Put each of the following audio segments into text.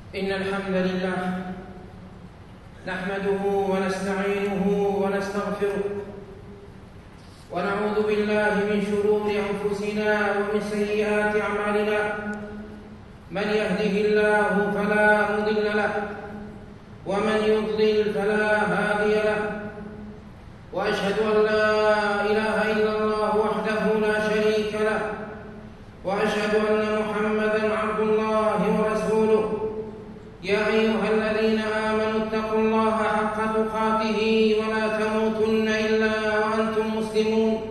إن الحمد لله نحمده ونستعينه ونستغفره ونعوذ بالله من شرور أنفسنا ومن سيئات أعمالنا. من يهده الله فلا مضل له ومن يضلل فلا هادي له، وأشهد أن لا إله إلا الله وحده لا شريك له، وأشهد أن محمدًا عبد الله ورسوله. يا أيها الذين آمنوا اتقوا الله حق تقاته ولا تموتن إلا وأنتم مسلمون.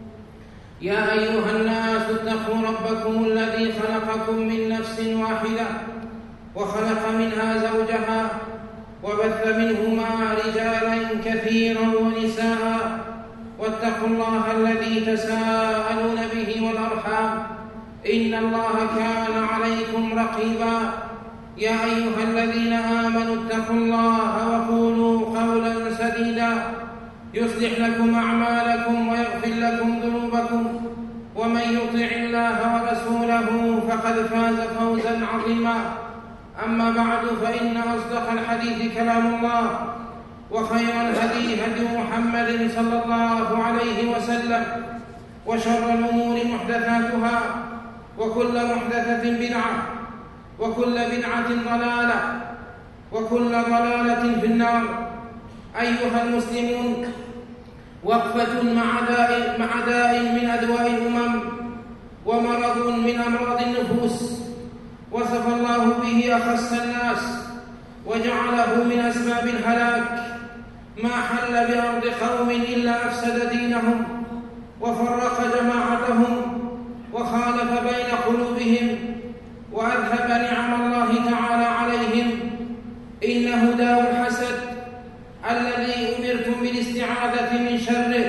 يا أيها الناس اتقوا ربكم الذي خلقكم من نفس واحدة وخلق منها زوجها وبث منهما رجالا كثيرا ونساء، واتقوا الله الذي تساءلون به والأرحام، إن الله كان عليكم رقيبا. يا أيها الذين آمنوا اتقوا الله وقولوا قولا سديدا يصلح لكم أعمالكم ويغفر لكم ذنوبكم، ومن يطع الله ورسوله فقد فاز فوزا عظيما. أما بعد، فإن أصدق الحديث كلام الله، وخير الهدي هدي محمد صلى الله عليه وسلم، وشر الأمور محدثاتها، وكل محدثة بدعة، وكل بدعة ضلالة، وكل ضلالة في النار. أيها المسلمون، وقفة مع داء من أدواء الأمم ومرض من أمراض النفوس وصف الله به أخص الناس وجعله من أسباب الهلاك. ما حل بأرض قوم إلا أفسد دينهم وفرق جماعتهم وخالف بين قلوبهم وأذهب نعم الله تعالى عليهم. إنه داء الحسد الذي أمرتم بالاستعاذة من شره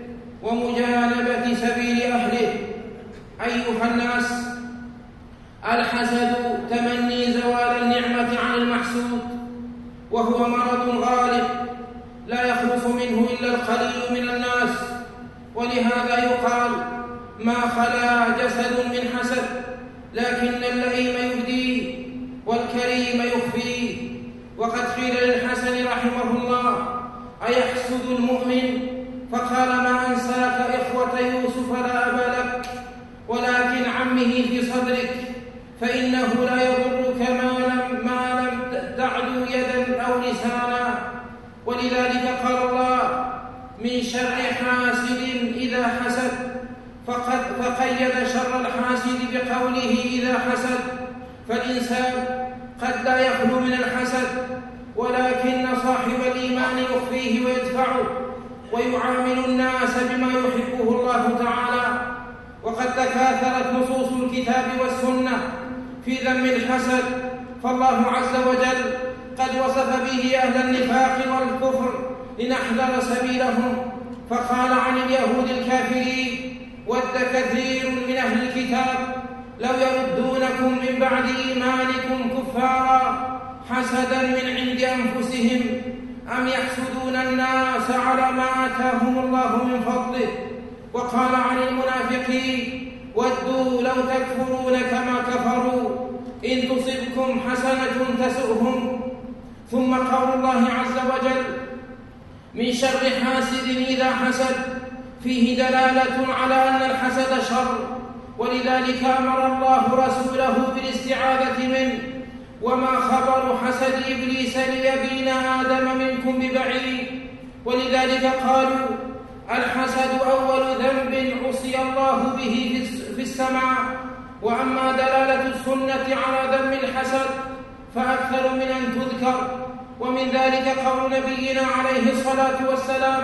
ومجانبة سبيل أهله. أيها الناس، الحسد تمني زوال النعمة عن المحسود، وهو مرض غالب لا يخلص منه إلا القليل من الناس، ولهذا يقال: ما خلا جسد من حسد، لكن اللئيم يبديه والكريم يخفيه. وقد قيل للحسن رحمه الله: أيحسد المؤمن؟ فقال: ما أنساك إخوة يوسف لا أبا لك، ولكن عمه في صدرك، فإنه لا يضرك ما لم تعدو يدا أو لسانا. ولذلك قال الله: من شر حاسد إذا حسد، فقيد شر الحاسد بقوله إذا حسد. فالإنسان قد لا يخلو من الحسد، ولكن صاحب الإيمان يخفيه ويدفعه ويعامل الناس بما يحبه الله تعالى. وقد تكاثرت نصوص الكتاب والسنة في ذم الحسد، فالله عز وجل قد وصف به أهل النفاق والكفر لنحذر سبيلهم، فقال عن اليهود الكافرين: ود كثير من أهل الكتاب لو يردونكم من بعد إيمانكم كفارا حسدا من عند أنفسهم أم يحسدون الناس على ما آتاهم الله من فضله. وقال عن المنافقين: ودوا لو تكفرون كما كفروا إن تصبكم حسنة تسؤهم. ثم قول الله عز وجل: من شر حاسد إذا حسد، فيه دلالة على أن الحسد شر، ولذلك أمر الله رسوله بالاستعاذة منه. وما خبر حسد إبليس ليبين آدم منكم ببعيد. ولذلك قالوا: الحسد أول ذنب عصي الله به في السماء. وأما دلالة السنة على ذم الحسد فأكثر من أن تذكر، ومن ذلك قول نبينا عليه الصلاة والسلام: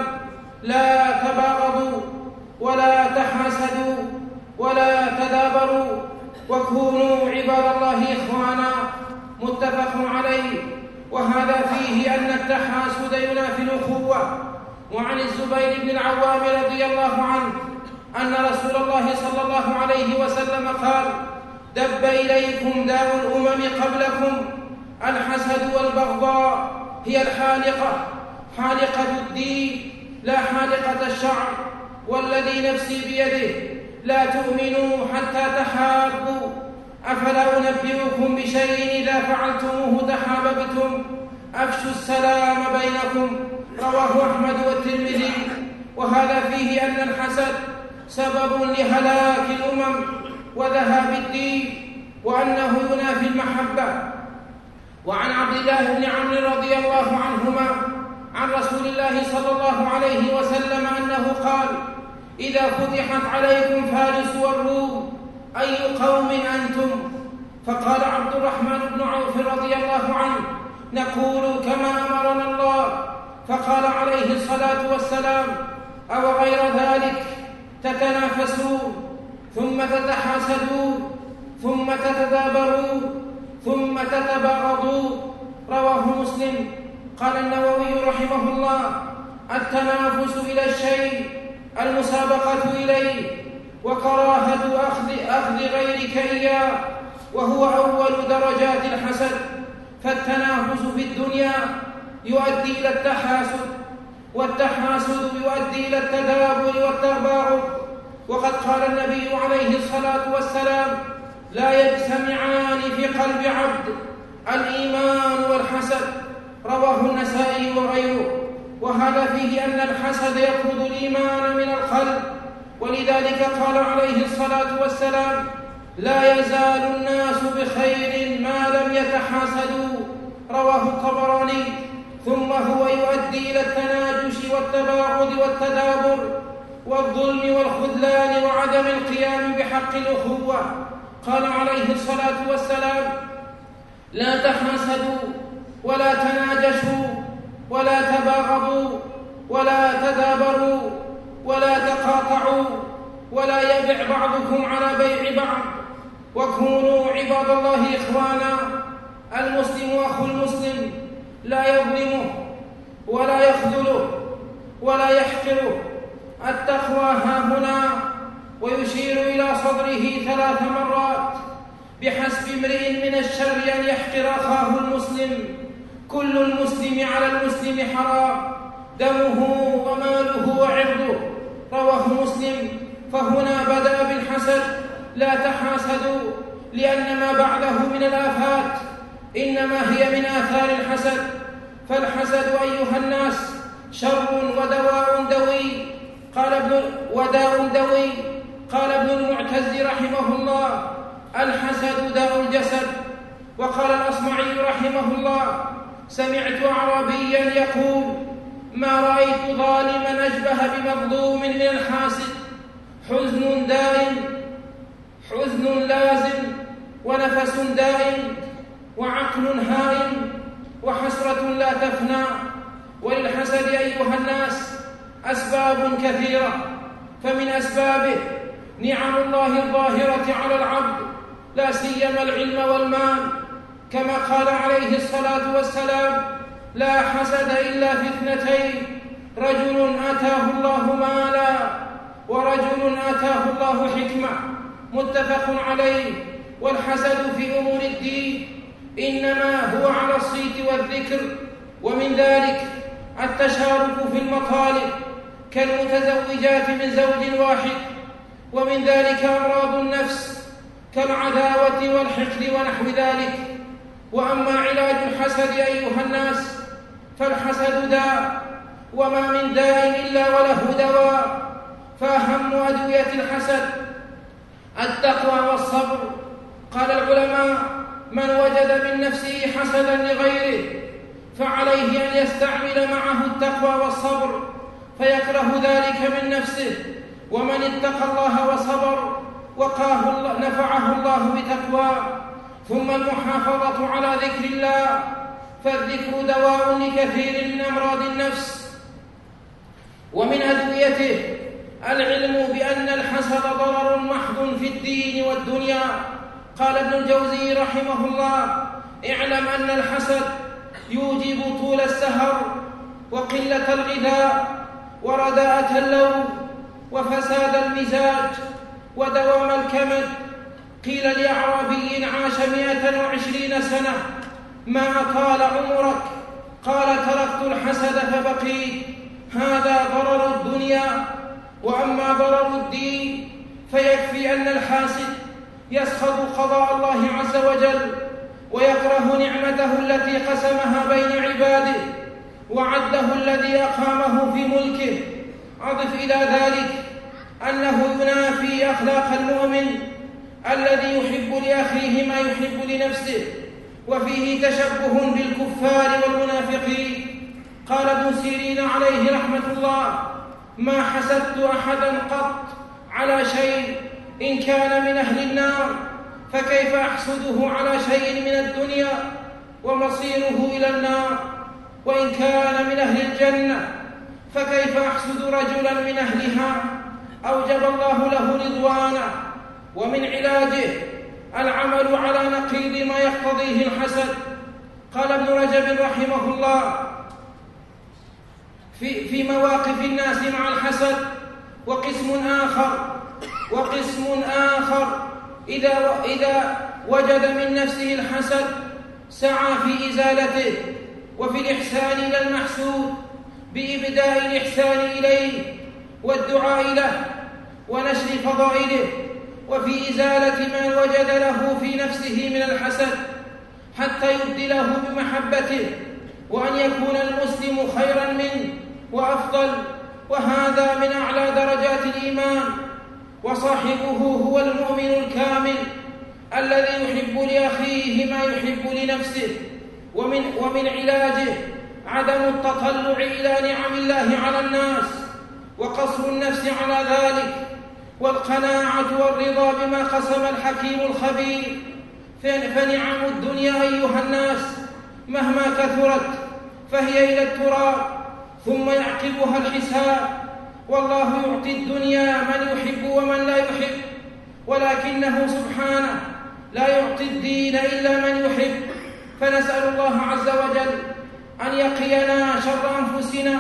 لا تباغضوا ولا تحاسدوا ولا تدابروا وكونوا عباد الله إخوانا. متفق عليه. وهذا فيه أن التحاسد ينافي الأخوة. وعن الزبير بن العوام رضي الله عنه أن رسول الله صلى الله عليه وسلم قال: دب إليكم داء الأمم قبلكم، الحسد والبغضاء. هي الحالقة، حالقة الدين لا حالقة الشعر، والذي نفسي بيده لا تؤمنوا حتى تحابوا أفلا أنبئكم بشيء إذا فعلتموه تحاببتم؟ أفشوا السلام بينكم. رواه أحمد والترمذي. وهذا فيه أن الحسد سبب لهلاك الأمم وذهاب الدين، وأنه ينافي المحبة. وعن عبد الله بن عمرو رضي الله عنهما عن رسول الله صلى الله عليه وسلم أنه قال: إذا فتحت عليكم فارس والروم أي قوم أنتم؟ فقال عبد الرحمن بن عوف رضي الله عنه: نقول كما أمرنا الله. فقال عليه الصلاة والسلام: أو غير ذلك تتنافسون، ثم تتحاسدون، ثم تتدابرون، ثم تتباغضون. رواه مسلم. قال النووي رحمه الله: التنافس إلى الشيء المسابقة إليه، وكراهة أخذ غيرك إياه، وهو أول درجات الحسد. فالتنافس في الدنيا يؤدي إلى التحاسد، والتحاسد يؤدي إلى التدابر والتباغض. وقد قال النبي عليه الصلاة والسلام: لا يجتمعان في قلب عبد الإيمان والحسد. رواه النسائي وغيره. وهذا فيه أن الحسد يطرد الإيمان من القلب، ولذلك قال عليه الصلاة والسلام: لا يزال الناس بخير ما لم يتحاسدوا. رواه الطبراني. ثم هو يؤدي إلى التناجش والتباغض والتدابر والظلم والخذلان وعدم القيام بحق الأخوة. قال عليه الصلاة والسلام: لا تحاسدوا ولا تناجشوا ولا تباغضوا ولا تدابروا ولا تقاطعوا ولا يبع بعضكم على بيع بعض، وكونوا عباد الله إخوانا. المسلم أخو المسلم، لا يظلمه ولا يخذله ولا يحقره. التقوى هاهنا. ويشير إلى صدره 3 مرات: بحسب امرئ من الشر أن يحقر أخاه المسلم، كل المسلم على المسلم حرام، دمه وماله وعرضه. رواه مسلم. فهنا بدأ بالحسد: لا تحاسدوا، لأن ما بعده من الآفات إنما هي من آثار الحسد. فالحسد أيها الناس شر ودواء دوي. قال ابن المعتز رحمه الله: الحسد داء الجسد. وقال الأصمعي رحمه الله: سمعت أعرابيا يقول: ما رأيت ظالما أشبه بمظلوم من الحاسد. حزن دائم، حزن لازم، ونفس دائم، وعقل هائم، وحسرة لا تفنى. وللحسد أيها الناس أسباب كثيرة، فمن أسبابه نعم الله الظاهرة على العبد، لا سيما العلم والمال، كما قال عليه الصلاة والسلام: لا حسد إلا في 2: رجل آتاه الله مالا، ورجل آتاه الله حكمة. متفق عليه. والحسد في أمور الدين إنما هو على الصيت والذكر، ومن ذلك التشارك في المطالب كالمتزوجات من زوج واحد، ومن ذلك أمراض النفس كالعداوة والحقد ونحو ذلك. وأما علاج الحسد أيها الناس فالحسد داء، وما من داء إلا وله دواء. فأهم أدوية الحسد التقوى والصبر. قال العلماء: من وجد من نفسه حسدا لغيره فعليه أن يستعمل معه التقوى والصبر فيكره ذلك من نفسه. ومن اتقى الله وصبر نفعه الله بتقواه. ثم المحافظة على ذكر الله، فالذكر دواء لكثير من أمراض النفس. ومن أدويته العلم بأن الحسد ضرر محض في الدين والدنيا. قال ابن الجوزي رحمه الله: اعلم أن الحسد يوجب طول السهر وقلة الغذاء ورداءة اللون وفساد المزاج ودوام الكمد. قيل لأعرابي عاش 120 سنة: ما أطال عمرك؟ قال: تركت الحسد فبقيت. هذا ضرر الدنيا. وأما ضرر الدين فيكفي أن الحاسد يسخط قضاء الله عز وجل ويكره نعمته التي قسمها بين عباده وعده الذي أقامه في ملكه. أضف إلى ذلك أنه ينافي أخلاق المؤمن الذي يحب لأخيه ما يحب لنفسه، وفيه تشبه بالكفار والمنافقين. قال ابن سيرين عليه رحمة الله: ما حسدت أحدا قط على شيء إن كان من أهل النار، فكيف أحسده على شيء من الدنيا ومصيره إلى النار؟ وإن كان من أهل الجنة فكيف أحسد رجلا من أهلها أوجب الله له رضوانه. ومن علاجه العمل على نقيض ما يقتضيه الحسد. قال ابن رجب رحمه الله في مواقف الناس مع الحسد: وقسم آخر إذا وجد من نفسه الحسد سعى في إزالته، وفي الإحسان إلى المحسود بإبداء الإحسان إليه والدعاء له ونشر فضائله، وفي إزالة ما وجد له في نفسه من الحسد حتى يبدله بمحبته، وأن يكون المسلم خيرا منه وأفضل، وهذا من أعلى درجات الإيمان. وصاحبه هو المؤمن الكامل الذي يحب لأخيه ما يحب لنفسه. ومن علاجه عدم التطلع إلى نعم الله على الناس وقصر النفس على ذلك، والقناعة والرضا بما قسم الحكيم الخبير. فنعم الدنيا أيها الناس مهما كثرت فهي إلى التراب ثم يعقبها الحساب. والله يعطي الدنيا من يحب ومن لا يحب، ولكنه سبحانه لا يعطي الدين إلا من يحب. فنسأل الله عز وجل أن يقينا شر أنفسنا،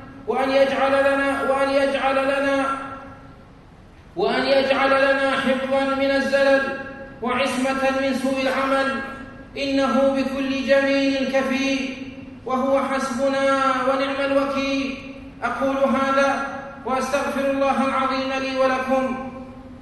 وأن يجعل لنا حفظا من الزلل وعصمة من سوء العمل، إنه بكل جميل كفيل، وهو حسبنا ونعم الوكيل. أقول هذا وأستغفر الله العظيم لي ولكم.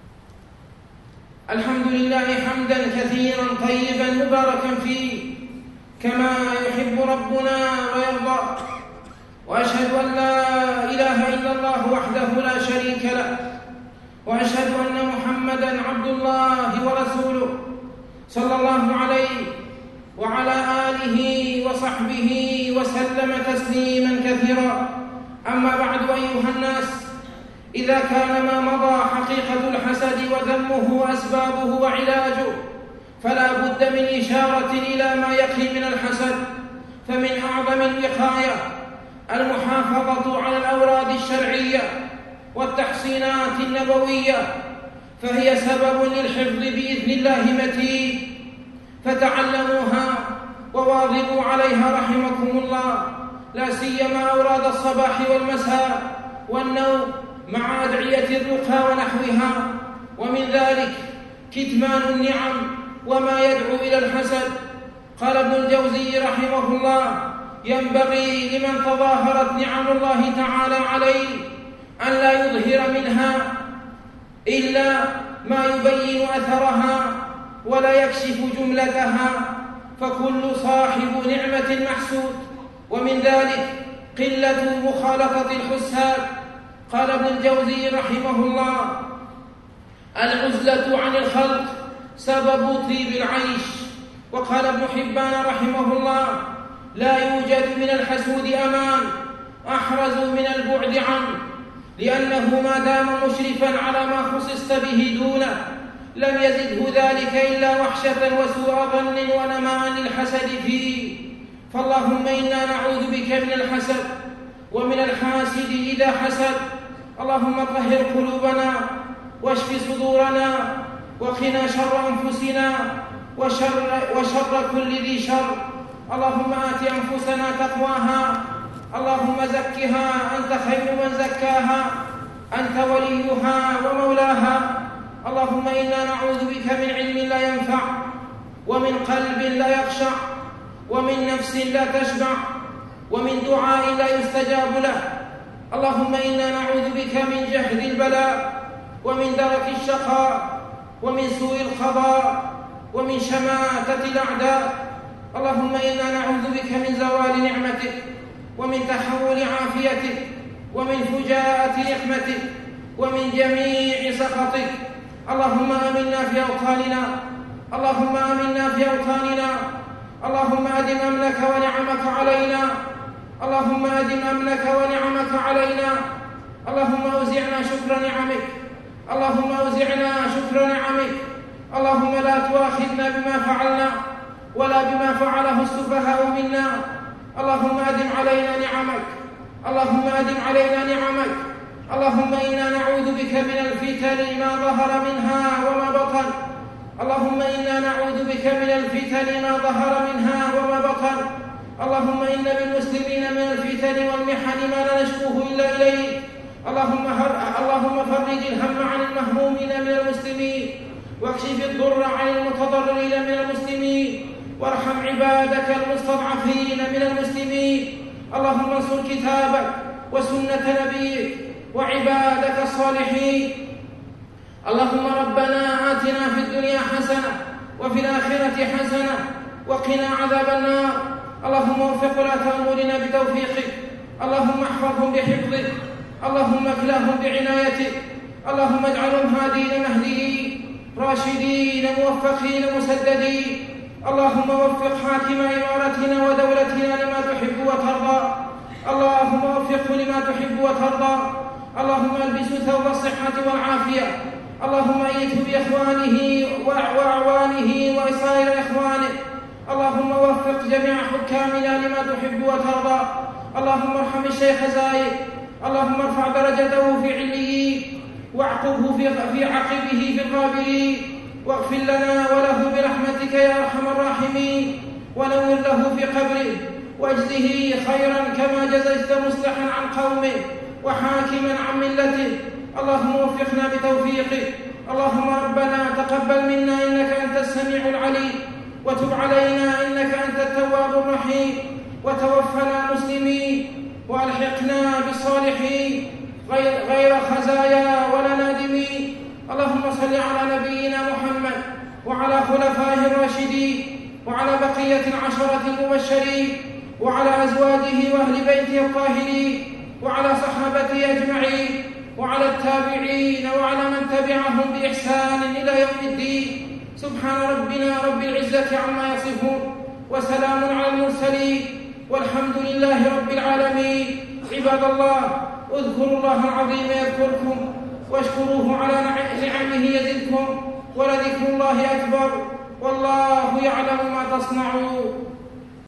الحمد لله حمدا كثيرا طيبا مباركا فيه كما يحب ربنا ويرضى، وأشهد أن لا إله إلا الله وحده لا شريك له، وأشهد أن محمدا عبد الله ورسوله صلى الله عليه وعلى آله وصحبه وسلم تسليما كثيرا. أما بعد أيها الناس، إذا كان ما مضى حقيقة الحسد وذمه وأسبابه وعلاجه، فلا بد من إشارة إلى ما يقي من الحسد. فمن أعظم الوقاية المحافظة على الأوراد الشرعية والتحصينات النبوية، فهي سبب للحفظ بإذن الله متين، فتعلموها وواظبوا عليها رحمكم الله، لا سيما أوراد الصباح والمساء والنوم مع أدعية الرقى ونحوها. ومن ذلك كتمان النعم وما يدعو إلى الحسد. قال ابن الجوزي رحمه الله: ينبغي لمن تظاهرت نعم الله تعالى عليه أن لا يظهر منها إلا ما يبين أثرها ولا يكشف جملتها، فكل صاحب نعمة محسود. ومن ذلك قلة مخالطة الحساد. قال ابن الجوزي رحمه الله: العزلة عن الخلق سبب طيب العيش. وقال ابن حبان رحمه الله: لا يوجد من الحسود أمان أحرز من البعد عنه، لأنه ما دام مشرفا على ما خصصت به دونه لم يزده ذلك إلا وحشة وسوء ظن ونماء للحسد فيه. فاللهم إنا نعوذ بك من الحسد ومن الحاسد إذا حسد. اللهم طهر قلوبنا واشف صدورنا وقنا شر أنفسنا وشر كل ذي شر. اللهم آت أنفسنا تقواها، اللهم زكها أنت خير من زكاها، أنت وليها ومولاها. اللهم إنا نعوذ بك من علم لا ينفع، ومن قلب لا يخشع، ومن نفس لا تشبع، ومن دعاء لا يستجاب له. اللهم إنا نعوذ بك من جهد البلاء ومن درك الشقاء ومن سوء القضاء ومن شماتة الأعداء. اللهم إنا نعوذ بك من زوال نعمتك ومن تحول عافيتك ومن فجاءة نقمتك ومن جميع سخطك. اللهم آمنا في أوطاننا، اللهم آمنا في أوطاننا، اللهم أدم أمنك ونعمك علينا، اللهم أدم أمنك ونعمك علينا. اللهم أوزعنا شكر نعمك، اللهم أوزعنا شكر نعمك. اللهم لا تؤاخذنا بما فعلنا ولا بما فعله السفهاء منا. اللهم أدم علينا نعمك، اللهم أدم علينا نعمك. اللهم إنا نعوذ بك من الفتن ما ظهر منها وما بطن، اللهم إنا نعوذ بك من الفتن ما ظهر منها وما بطن. اللهم إن للمسلمين من الفتن والمحن ما لا نشكوه إلا إليك. اللهم فرج الهم عن المهمومين من المسلمين، واكشف الضر عن المتضررين من المسلمين، وارحم عبادك المستضعفين من المسلمين. اللهم انصر كتابك وسنة نبيك وعبادك الصالحين. اللهم ربنا آتنا في الدنيا حسنة وفي الآخرة حسنة وقنا عذاب النار. اللهم وفق ولاة أمورنا بتوفيقك، اللهم احفظهم بحفظك، اللهم اكلهم بعنايتك، اللهم اجعلهم هادين مهديين راشدين موفقين مسددين. اللهم وفق حاكم إمارتنا ودولتنا لما تحب وترضى، اللهم وفقه لما تحب وترضى. اللهم البسه ثوب الصحة والعافية، اللهم أيده بإخوانه وأعوانه وسائر إخوانه. اللهم وفق جميع حكامنا لما تحب وترضى. اللهم ارحم الشيخ زايد، اللهم ارفع درجته في عليين، واعقبه في عقبه في الغابرين، واغفر لنا وله برحمتك يا أرحم الراحمين، ونور له في قبره، واجزه خيرا كما جزيت مصلحا عن قومه وحاكما عن ملته. اللهم وفقنا بتوفيقك. اللهم ربنا تقبل منا إنك أنت السميع العليم، وتب علينا إنك أنت التواب الرحيم، وتوفنا مسلمين وألحقنا بالصالحين غير خزايا ولا نادمين. اللهم صل على نبينا محمد وعلى خلفائه الراشدين وعلى بقية العشرة المبشرين وعلى أزواجه وأهل بيته الطاهرين وعلى صحابته أجمعين وعلى التابعين وعلى من تبعهم بإحسان إلى يوم الدين. سبحان ربنا رب العزة عما يصفون، وسلام على المرسلين، والحمد لله رب العالمين. عباد الله، اذكروا الله العظيم يذكركم، واشكروه على نعمه يزدكم، ولذكر الله أكبر، والله يعلم ما تصنعون.